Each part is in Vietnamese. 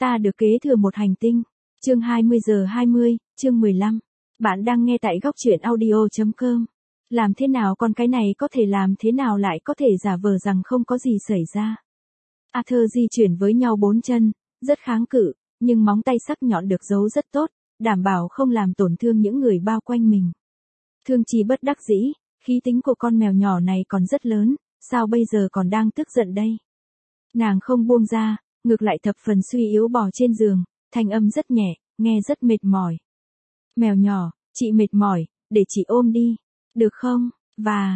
Ta được kế thừa một hành tinh. Chương 20 giờ 20, chương 15. Bạn đang nghe tại góc truyện audio.com. Làm thế nào con cái này có thể làm thế nào lại có thể giả vờ rằng không có gì xảy ra. Arthur di chuyển với nhau 4 chân, rất kháng cự, nhưng móng tay sắc nhọn được giấu rất tốt, đảm bảo không làm tổn thương những người bao quanh mình. Thương Chi bất đắc dĩ, khí tính của con mèo nhỏ này còn rất lớn, sao bây giờ còn đang tức giận đây? Nàng không buông ra, ngược lại thập phần suy yếu bò trên giường, thanh âm rất nhẹ, nghe rất mệt mỏi. Mèo nhỏ, chị mệt mỏi, để chị ôm đi, được không? Và,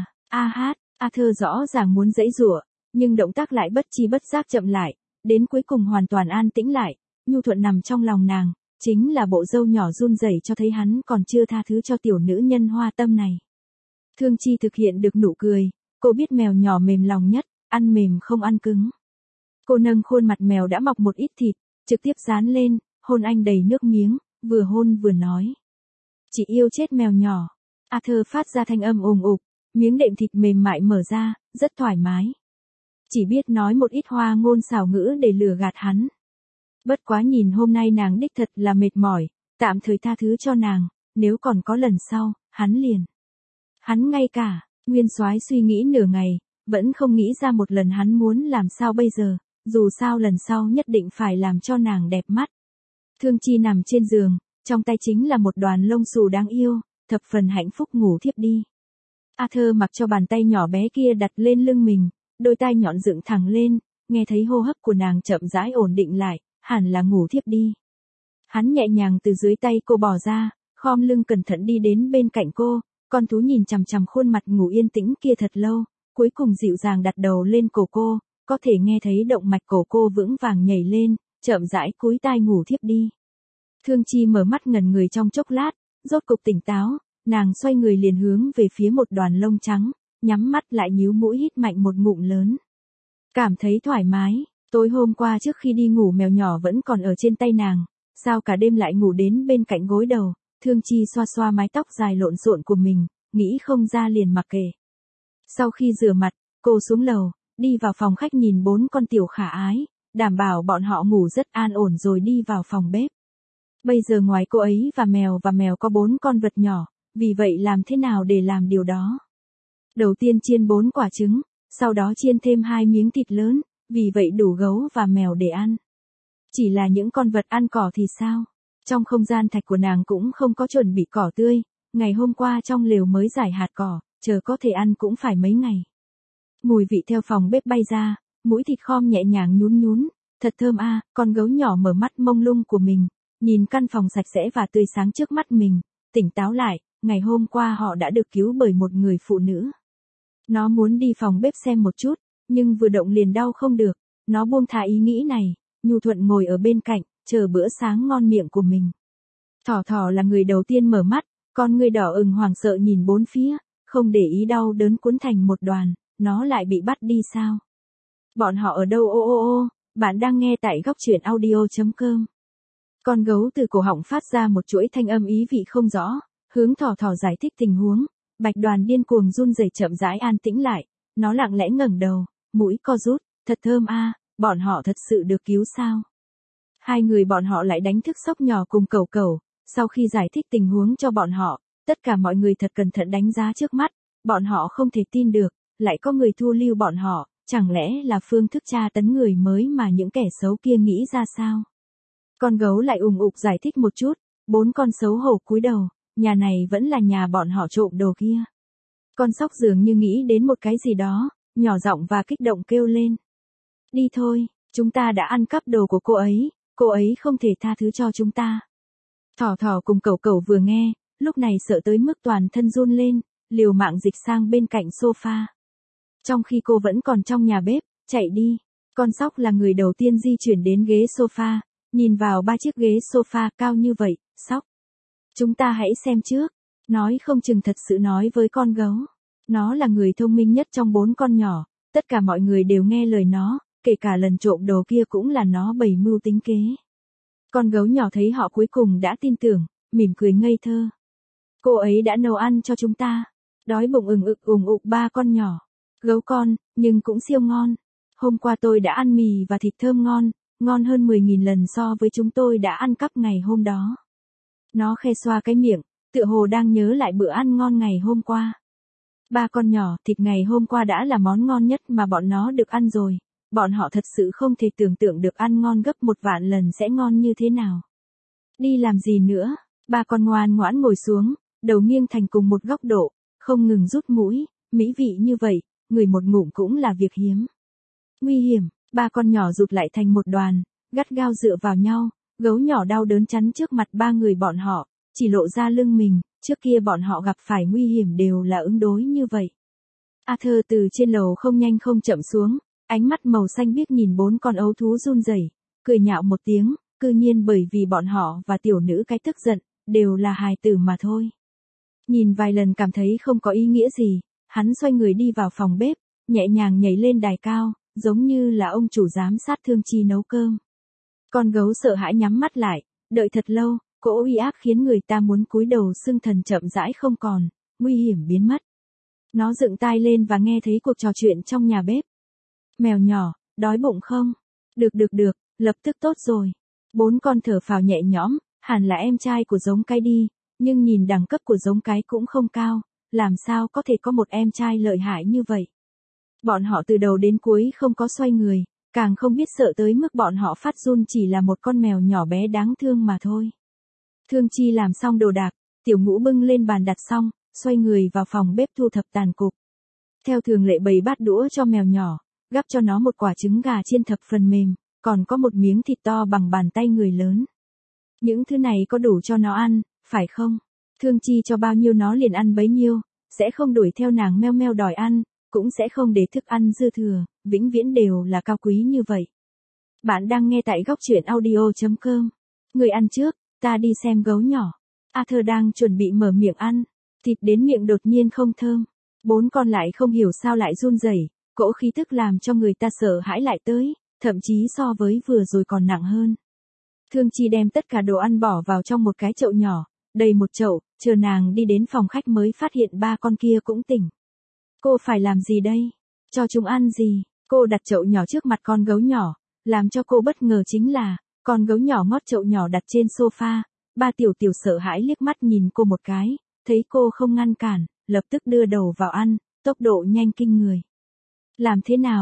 Arthur rõ ràng muốn giãy giụa, nhưng động tác lại bất chi bất giác chậm lại, đến cuối cùng hoàn toàn an tĩnh lại, nhu thuận nằm trong lòng nàng, chính là bộ râu nhỏ run rẩy cho thấy hắn còn chưa tha thứ cho tiểu nữ nhân hoa tâm này. Thương Chi thực hiện được nụ cười, cô biết mèo nhỏ mềm lòng nhất, ăn mềm không ăn cứng. Cô nâng khuôn mặt mèo đã mọc một ít thịt, trực tiếp dán lên, hôn anh đầy nước miếng, vừa hôn vừa nói. Chị yêu chết mèo nhỏ. Arthur phát ra thanh âm ùng ục, miếng đệm thịt mềm mại mở ra, rất thoải mái. Chỉ biết nói một ít hoa ngôn xảo ngữ để lừa gạt hắn. Bất quá nhìn hôm nay nàng đích thật là mệt mỏi, tạm thời tha thứ cho nàng, nếu còn có lần sau, hắn liền. Hắn ngay cả, Nguyên Soái suy nghĩ nửa ngày, vẫn không nghĩ ra một lần hắn muốn làm sao bây giờ, dù sao lần sau nhất định phải làm cho nàng đẹp mắt. Thương Chi nằm trên giường, trong tay chính là một đoàn lông xù đáng yêu, thập phần hạnh phúc ngủ thiếp đi. Arthur mặc cho bàn tay nhỏ bé kia đặt lên lưng mình, đôi tai nhọn dựng thẳng lên, nghe thấy hô hấp của nàng chậm rãi ổn định lại, hẳn là ngủ thiếp đi. Hắn nhẹ nhàng từ dưới tay cô bỏ ra, khom lưng cẩn thận đi đến bên cạnh cô, con thú nhìn chằm chằm khuôn mặt ngủ yên tĩnh kia thật lâu, cuối cùng dịu dàng đặt đầu lên cổ cô, có thể nghe thấy động mạch cổ cô vững vàng nhảy lên, chậm rãi cúi tai ngủ thiếp đi. Thương Chi mở mắt ngẩn người trong chốc lát, rốt cục tỉnh táo, nàng xoay người liền hướng về phía một đoàn lông trắng, nhắm mắt lại nhíu mũi hít mạnh một ngụm lớn. Cảm thấy thoải mái, tối hôm qua trước khi đi ngủ mèo nhỏ vẫn còn ở trên tay nàng, sao cả đêm lại ngủ đến bên cạnh gối đầu. Thương Chi xoa xoa mái tóc dài lộn xộn của mình, nghĩ không ra liền mặc kệ. Sau khi rửa mặt, cô xuống lầu, đi vào phòng khách nhìn 4 con tiểu khả ái, đảm bảo bọn họ ngủ rất an ổn rồi đi vào phòng bếp. Bây giờ ngoài cô ấy và mèo có 4 con vật nhỏ, vì vậy làm thế nào để làm điều đó? Đầu tiên chiên 4 quả trứng, sau đó chiên thêm 2 miếng thịt lớn, vì vậy đủ gấu và mèo để ăn. Chỉ là những con vật ăn cỏ thì sao? Trong không gian thạch của nàng cũng không có chuẩn bị cỏ tươi, ngày hôm qua trong lều mới rải hạt cỏ, chờ có thể ăn cũng phải mấy ngày. Mùi vị theo phòng bếp bay ra, mũi thịt khom nhẹ nhàng nhún nhún, thật thơm a. Con gấu nhỏ mở mắt mông lung của mình, nhìn căn phòng sạch sẽ và tươi sáng trước mắt mình, tỉnh táo lại, ngày hôm qua họ đã được cứu bởi một người phụ nữ. Nó muốn đi phòng bếp xem một chút, nhưng vừa động liền đau không được, nó buông thả ý nghĩ này, nhu thuận ngồi ở bên cạnh, chờ bữa sáng ngon miệng của mình. Thỏ thỏ là người đầu tiên mở mắt, con ngươi đỏ ửng hoảng sợ nhìn bốn phía, không để ý đau đớn cuốn thành một đoàn, nó lại bị bắt đi sao? Bọn họ ở đâu ô, bạn đang nghe tại góc truyện audio.com. Con gấu từ cổ họng phát ra một chuỗi thanh âm ý vị không rõ, hướng thỏ thỏ giải thích tình huống, Bạch Đoàn điên cuồng run rẩy chậm rãi an tĩnh lại, nó lặng lẽ ngẩng đầu, mũi co rút, thật thơm a, bọn họ thật sự được cứu sao? Hai người bọn họ lại đánh thức sóc nhỏ cùng cẩu cẩu, sau khi giải thích tình huống cho bọn họ, tất cả mọi người thật cẩn thận đánh giá trước mắt, bọn họ không thể tin được, lại có người thu lưu bọn họ, chẳng lẽ là phương thức tra tấn người mới mà những kẻ xấu kia nghĩ ra sao? Con gấu lại ùng ục giải thích một chút, 4 con xấu hổ cúi đầu, nhà này vẫn là nhà bọn họ trộm đồ kia. Con sóc dường như nghĩ đến một cái gì đó, nhỏ giọng và kích động kêu lên. Đi thôi, chúng ta đã ăn cắp đồ của cô ấy không thể tha thứ cho chúng ta. Thỏ thỏ cùng cẩu cẩu vừa nghe, lúc này sợ tới mức toàn thân run lên, liều mạng dịch sang bên cạnh sofa. Trong khi cô vẫn còn trong nhà bếp, chạy đi, con sóc là người đầu tiên di chuyển đến ghế sofa, nhìn vào 3 chiếc ghế sofa cao như vậy, sóc. Chúng ta hãy xem trước, nói không chừng thật sự nói với con gấu. Nó là người thông minh nhất trong 4 con nhỏ, tất cả mọi người đều nghe lời nó, kể cả lần trộm đồ kia cũng là nó bày mưu tính kế. Con gấu nhỏ thấy họ cuối cùng đã tin tưởng, mỉm cười ngây thơ. Cô ấy đã nấu ăn cho chúng ta. Đói bụng ùng ục 3 con nhỏ. Gấu con, nhưng cũng siêu ngon. Hôm qua tôi đã ăn mì và thịt thơm ngon, ngon hơn 10.000 lần so với chúng tôi đã ăn cắp ngày hôm đó. Nó khe xoa cái miệng, tựa hồ đang nhớ lại bữa ăn ngon ngày hôm qua. Ba con nhỏ, thịt ngày hôm qua đã là món ngon nhất mà bọn nó được ăn rồi. Bọn họ thật sự không thể tưởng tượng được ăn ngon gấp 1.000.000 lần sẽ ngon như thế nào. Đi làm gì nữa? Ba con ngoan ngoãn ngồi xuống, đầu nghiêng thành cùng một góc độ, không ngừng rút mũi, mỹ vị như vậy, ngửi một ngụm cũng là việc hiếm. Nguy hiểm, ba con nhỏ rụt lại thành một đoàn, gắt gao dựa vào nhau, gấu nhỏ đau đớn chắn trước mặt ba người bọn họ, chỉ lộ ra lưng mình, trước kia bọn họ gặp phải nguy hiểm đều là ứng đối như vậy. Arthur từ trên lầu không nhanh không chậm xuống, ánh mắt màu xanh biếc nhìn 4 con ấu thú run rẩy, cười nhạo một tiếng, cư nhiên bởi vì bọn họ và tiểu nữ cái tức giận, đều là hài tử mà thôi. Nhìn vài lần cảm thấy không có ý nghĩa gì, hắn xoay người đi vào phòng bếp, nhẹ nhàng nhảy lên đài cao, giống như là ông chủ giám sát Thương Chi nấu cơm. Con gấu sợ hãi nhắm mắt lại, đợi thật lâu, cỗ uy áp khiến người ta muốn cúi đầu xương thần chậm rãi không còn, nguy hiểm biến mất. Nó dựng tai lên và nghe thấy cuộc trò chuyện trong nhà bếp. Mèo nhỏ, đói bụng không? Được, lập tức tốt rồi. 4 con thở phào nhẹ nhõm, hẳn là em trai của giống cái đi, nhưng nhìn đẳng cấp của giống cái cũng không cao, làm sao có thể có một em trai lợi hại như vậy. Bọn họ từ đầu đến cuối không có xoay người, càng không biết sợ tới mức bọn họ phát run chỉ là một con mèo nhỏ bé đáng thương mà thôi. Thương Chi làm xong đồ đạc, Tiểu Ngũ bưng lên bàn đặt xong, xoay người vào phòng bếp thu thập tàn cục. Theo thường lệ bày bát đũa cho mèo nhỏ, gắp cho nó một quả trứng gà chiên thập phần mềm, còn có một miếng thịt to bằng bàn tay người lớn. Những thứ này có đủ cho nó ăn, phải không? Thương Chi cho bao nhiêu nó liền ăn bấy nhiêu, sẽ không đuổi theo nàng meo meo đòi ăn, cũng sẽ không để thức ăn dư thừa, vĩnh viễn đều là cao quý như vậy. Bạn đang nghe tại góc truyện audio.com. Người ăn trước, ta đi xem gấu nhỏ. Arthur đang chuẩn bị mở miệng ăn, thịt đến miệng đột nhiên không thơm. 4 con lại không hiểu sao lại run rẩy, cỗ khí tức làm cho người ta sợ hãi lại tới, thậm chí so với vừa rồi còn nặng hơn. Thương Chi đem tất cả đồ ăn bỏ vào trong một cái chậu nhỏ, đầy một chậu, chờ nàng đi đến phòng khách mới phát hiện 3 con kia cũng tỉnh. Cô phải làm gì đây? Cho chúng ăn gì? Cô đặt chậu nhỏ trước mặt con gấu nhỏ, làm cho cô bất ngờ chính là, con gấu nhỏ ngót chậu nhỏ đặt trên sofa, ba tiểu sợ hãi liếc mắt nhìn cô một cái, thấy cô không ngăn cản, lập tức đưa đầu vào ăn, tốc độ nhanh kinh người. Làm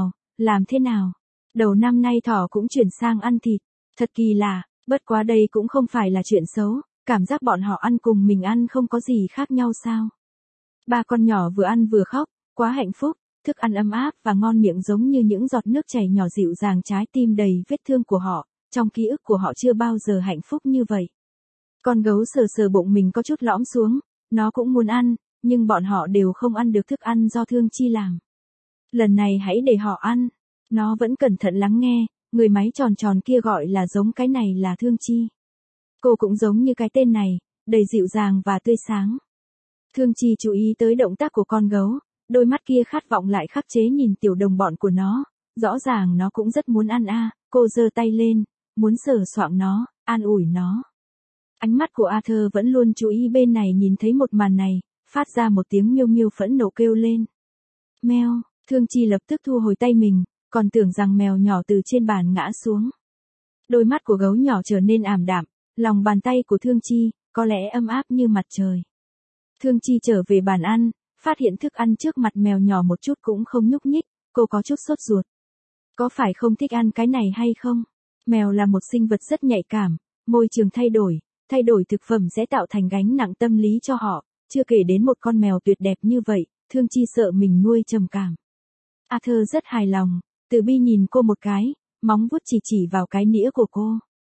thế nào? Đầu năm nay thỏ cũng chuyển sang ăn thịt, thật kỳ lạ, bất quá đây cũng không phải là chuyện xấu, cảm giác bọn họ ăn cùng mình ăn không có gì khác nhau sao. Ba con nhỏ vừa ăn vừa khóc, quá hạnh phúc, thức ăn ấm áp và ngon miệng giống như những giọt nước chảy nhỏ dịu dàng trái tim đầy vết thương của họ, trong ký ức của họ chưa bao giờ hạnh phúc như vậy. Con gấu sờ bụng mình có chút lõm xuống, nó cũng muốn ăn, nhưng bọn họ đều không ăn được thức ăn do Thương Chi làm. Lần này hãy để họ ăn. Nó vẫn cẩn thận lắng nghe, người máy tròn tròn kia gọi là giống cái này là Thương Chi. Cô cũng giống như cái tên này, đầy dịu dàng và tươi sáng. Thương Chi chú ý tới động tác của con gấu, đôi mắt kia khát vọng lại khắc chế nhìn tiểu đồng bọn của nó, rõ ràng nó cũng rất muốn ăn cô giơ tay lên, muốn sờ soạng nó, an ủi nó. Ánh mắt của Arthur vẫn luôn chú ý bên này nhìn thấy một màn này, phát ra một tiếng miêu miêu phẫn nộ kêu lên. Meo, Thương Chi lập tức thu hồi tay mình, còn tưởng rằng mèo nhỏ từ trên bàn ngã xuống. Đôi mắt của gấu nhỏ trở nên ảm đạm, lòng bàn tay của Thương Chi, có lẽ ấm áp như mặt trời. Thương Chi trở về bàn ăn, phát hiện thức ăn trước mặt mèo nhỏ một chút cũng không nhúc nhích, cô có chút sốt ruột. Có phải không thích ăn cái này hay không? Mèo là một sinh vật rất nhạy cảm, môi trường thay đổi thực phẩm sẽ tạo thành gánh nặng tâm lý cho họ, chưa kể đến một con mèo tuyệt đẹp như vậy, Thương Chi sợ mình nuôi trầm cảm. Arthur rất hài lòng, Từ Bi nhìn cô một cái, móng vuốt chỉ vào cái nĩa của cô.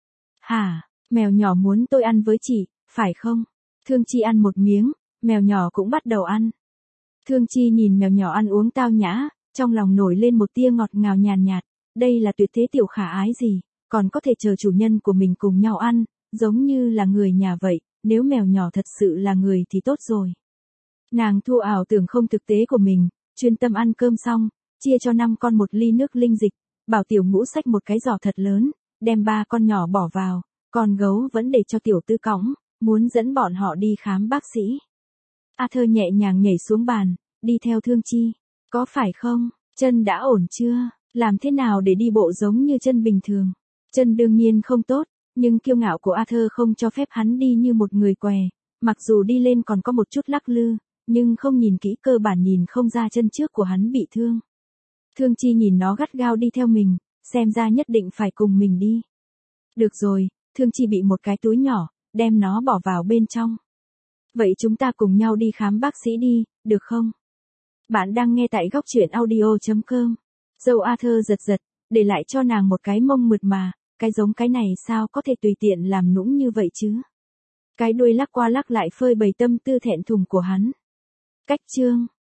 Hả, mèo nhỏ muốn tôi ăn với chị, phải không? Thương Chi ăn một miếng, mèo nhỏ cũng bắt đầu ăn. Thương Chi nhìn mèo nhỏ ăn uống tao nhã, trong lòng nổi lên một tia ngọt ngào nhàn nhạt, đây là tuyệt thế tiểu khả ái gì, còn có thể chờ chủ nhân của mình cùng nhau ăn, giống như là người nhà vậy, nếu mèo nhỏ thật sự là người thì tốt rồi. Nàng thua ảo tưởng không thực tế của mình, chuyên tâm ăn cơm xong, chia cho 5 con một ly nước linh dịch, bảo Tiểu Ngũ xách một cái giỏ thật lớn, đem 3 con nhỏ bỏ vào, còn gấu vẫn để cho Tiểu Tư cõng, muốn dẫn bọn họ đi khám bác sĩ. Arthur nhẹ nhàng nhảy xuống bàn, đi theo Thương Chi. Có phải không? Chân đã ổn chưa? Làm thế nào để đi bộ giống như chân bình thường? Chân đương nhiên không tốt, nhưng kiêu ngạo của Arthur không cho phép hắn đi như một người què, mặc dù đi lên còn có một chút lắc lư, nhưng không nhìn kỹ cơ bản nhìn không ra chân trước của hắn bị thương. Thương Chi nhìn nó gắt gao đi theo mình, xem ra nhất định phải cùng mình đi. Được rồi, Thương Chi bị một cái túi nhỏ, đem nó bỏ vào bên trong. Vậy chúng ta cùng nhau đi khám bác sĩ đi, được không? Bạn đang nghe tại góc truyện audio.com. Dâu Arthur giật giật, để lại cho nàng một cái mông mượt mà, cái giống cái này sao có thể tùy tiện làm nũng như vậy chứ? Cái đuôi lắc qua lắc lại phơi bày tâm tư thẹn thùng của hắn. Cách chương